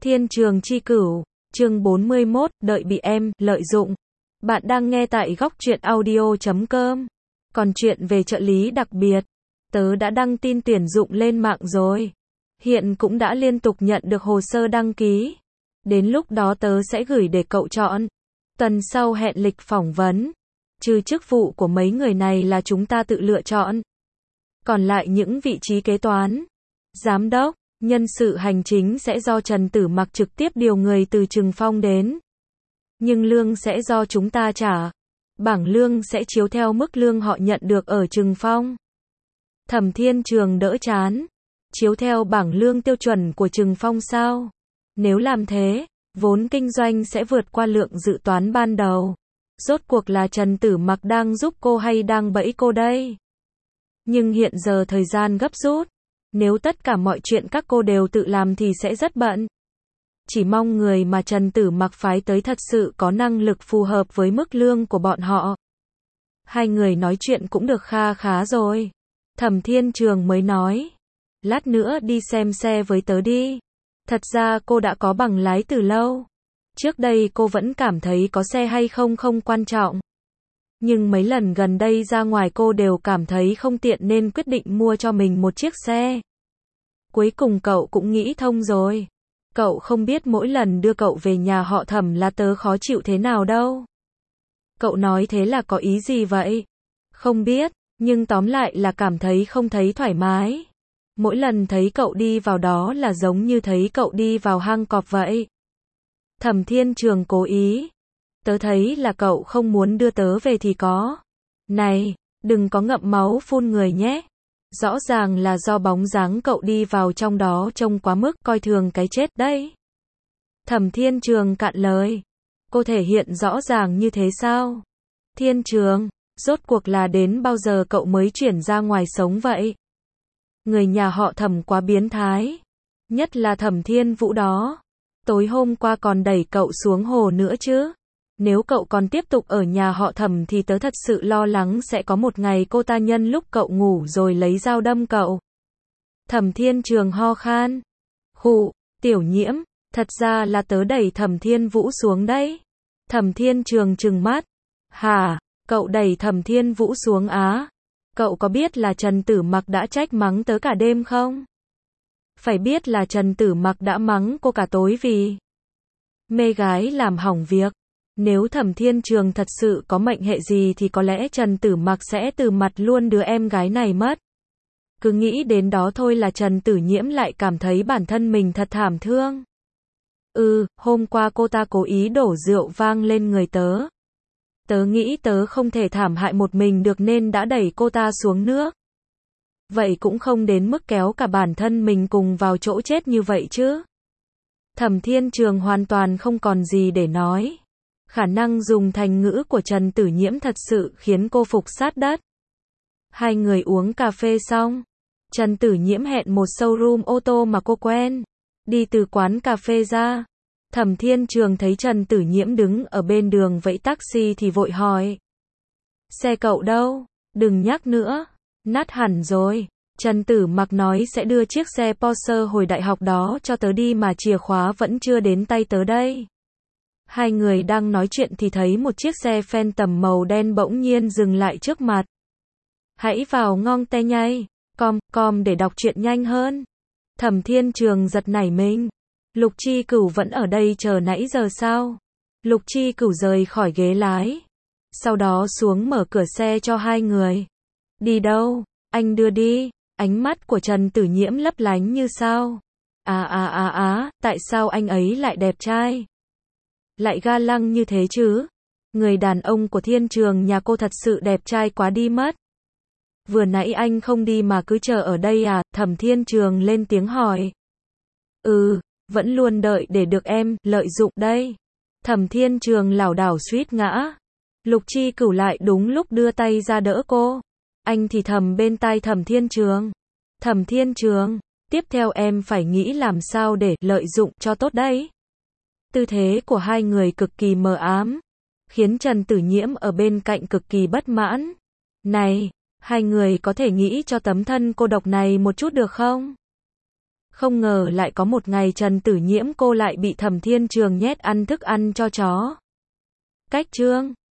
Thiên trường chi cửu, chương 41, đợi bị em lợi dụng. Bạn đang nghe tại góc truyện audio.com. Còn chuyện về trợ lý đặc biệt, tớ đã đăng tin tuyển dụng lên mạng rồi. Hiện cũng đã liên tục nhận được hồ sơ đăng ký. Đến lúc đó tớ sẽ gửi để cậu chọn. Tuần sau hẹn lịch phỏng vấn. Trừ chức vụ của mấy người này là chúng ta tự lựa chọn. Còn lại những vị trí kế toán, giám đốc, nhân sự hành chính sẽ do Trần Tử Mặc trực tiếp điều người từ Trừng Phong đến. Nhưng lương sẽ do chúng ta trả. Bảng lương sẽ chiếu theo mức lương họ nhận được ở Trừng Phong. Thẩm Thiên Trường đỡ chán. Chiếu theo bảng lương tiêu chuẩn của Trừng Phong sao? Nếu làm thế, vốn kinh doanh sẽ vượt qua lượng dự toán ban đầu. Rốt cuộc là Trần Tử Mặc đang giúp cô hay đang bẫy cô đây? Nhưng hiện giờ thời gian gấp rút. Nếu tất cả mọi chuyện các cô đều tự làm thì sẽ rất bận. Chỉ mong người mà Trần Tử Mặc phái tới thật sự có năng lực phù hợp với mức lương của bọn họ. Hai người nói chuyện cũng được kha khá rồi. Thẩm Thiên Trường mới nói. Lát nữa đi xem xe với tớ đi. Thật ra cô đã có bằng lái từ lâu. Trước đây cô vẫn cảm thấy có xe hay không không quan trọng. Nhưng mấy lần gần đây ra ngoài cô đều cảm thấy không tiện nên quyết định mua cho mình một chiếc xe. Cuối cùng cậu cũng nghĩ thông rồi. Cậu không biết mỗi lần đưa cậu về nhà họ Thẩm là tớ khó chịu thế nào đâu. Cậu nói thế là có ý gì vậy? Không biết, nhưng tóm lại là cảm thấy không thấy thoải mái. Mỗi lần thấy cậu đi vào đó là giống như thấy cậu đi vào hang cọp vậy. Thẩm Thiên Trường cố ý. Tớ thấy là cậu không muốn đưa tớ về thì có. Này, đừng có ngậm máu phun người nhé. Rõ ràng là do bóng dáng cậu đi vào trong đó trông quá mức coi thường cái chết đấy. Thẩm Thiên Trường cạn lời. Cô thể hiện rõ ràng như thế sao? Thiên Trường, rốt cuộc là đến bao giờ cậu mới chuyển ra ngoài sống vậy? Người nhà họ Thẩm quá biến thái. Nhất là Thẩm Thiên Vũ đó. Tối hôm qua còn đẩy cậu xuống hồ nữa chứ. Nếu cậu còn tiếp tục ở nhà họ Thẩm thì tớ thật sự lo lắng sẽ có một ngày cô ta nhân lúc cậu ngủ rồi lấy dao đâm cậu. Thẩm Thiên Trường ho khan. Khụ, Tiểu Nhiễm, thật ra là tớ đẩy Thẩm Thiên Vũ xuống đấy. Thẩm Thiên Trường trừng mắt. Hả, cậu đẩy Thẩm Thiên Vũ xuống á? Cậu có biết là Trần Tử Mặc đã trách mắng tớ cả đêm không? Phải biết là Trần Tử Mặc đã mắng cô cả tối vì mê gái làm hỏng việc. Nếu Thẩm Thiên Trường thật sự có mệnh hệ gì thì có lẽ Trần Tử Mặc sẽ từ mặt luôn đứa em gái này mất. Cứ nghĩ đến đó thôi là Trần Tử Nhiễm lại cảm thấy bản thân mình thật thảm thương. Hôm qua cô ta cố ý đổ rượu vang lên người tớ. Tớ nghĩ tớ không thể thảm hại một mình được nên đã đẩy cô ta xuống nước. Vậy cũng không đến mức kéo cả bản thân mình cùng vào chỗ chết như vậy chứ. Thẩm Thiên Trường hoàn toàn không còn gì để nói. Khả năng dùng thành ngữ của Trần Tử Nhiễm thật sự khiến cô phục sát đất. Hai người uống cà phê xong. Trần Tử Nhiễm hẹn một showroom ô tô mà cô quen. Đi từ quán cà phê ra. Thẩm Thiên Trường thấy Trần Tử Nhiễm đứng ở bên đường vẫy taxi thì vội hỏi. Xe cậu đâu? Đừng nhắc nữa. Nát hẳn rồi. Trần Tử Mặc nói sẽ đưa chiếc xe Porsche hồi đại học đó cho tớ đi mà chìa khóa vẫn chưa đến tay tớ đây. Hai người đang nói chuyện thì thấy một chiếc xe Phantom màu đen bỗng nhiên dừng lại trước mặt. Hãy vào ngon te nhay, com để đọc truyện nhanh hơn. Thẩm Thiên Trường giật nảy mình. Lục Chi Cửu vẫn ở đây chờ nãy giờ sao? Lục Chi Cửu rời khỏi ghế lái. Sau đó xuống mở cửa xe cho hai người. Đi đâu? Anh đưa đi. Ánh mắt của Trần Tử Nhiễm lấp lánh như sao. Tại sao anh ấy lại đẹp trai? Lại ga lăng như thế chứ? Người đàn ông của Thiên Trường nhà cô thật sự đẹp trai quá đi mất. Vừa nãy anh không đi mà cứ chờ ở đây à? Thẩm Thiên Trường lên tiếng hỏi. Vẫn luôn đợi để được em lợi dụng đây. Thẩm Thiên Trường lảo đảo suýt ngã. Lục Chi Cửu lại đúng lúc đưa tay ra đỡ cô. Anh thì thầm bên tai Thẩm Thiên Trường. Thẩm Thiên Trường, tiếp theo em phải nghĩ làm sao để lợi dụng cho tốt đấy. Tư thế của hai người cực kỳ mờ ám, khiến Trần Tử Nhiễm ở bên cạnh cực kỳ bất mãn. Này, hai người có thể nghĩ cho tấm thân cô độc này một chút được không? Không ngờ lại có một ngày Trần Tử Nhiễm cô lại bị Thẩm Thiên Trường nhét ăn thức ăn cho chó. Cách chương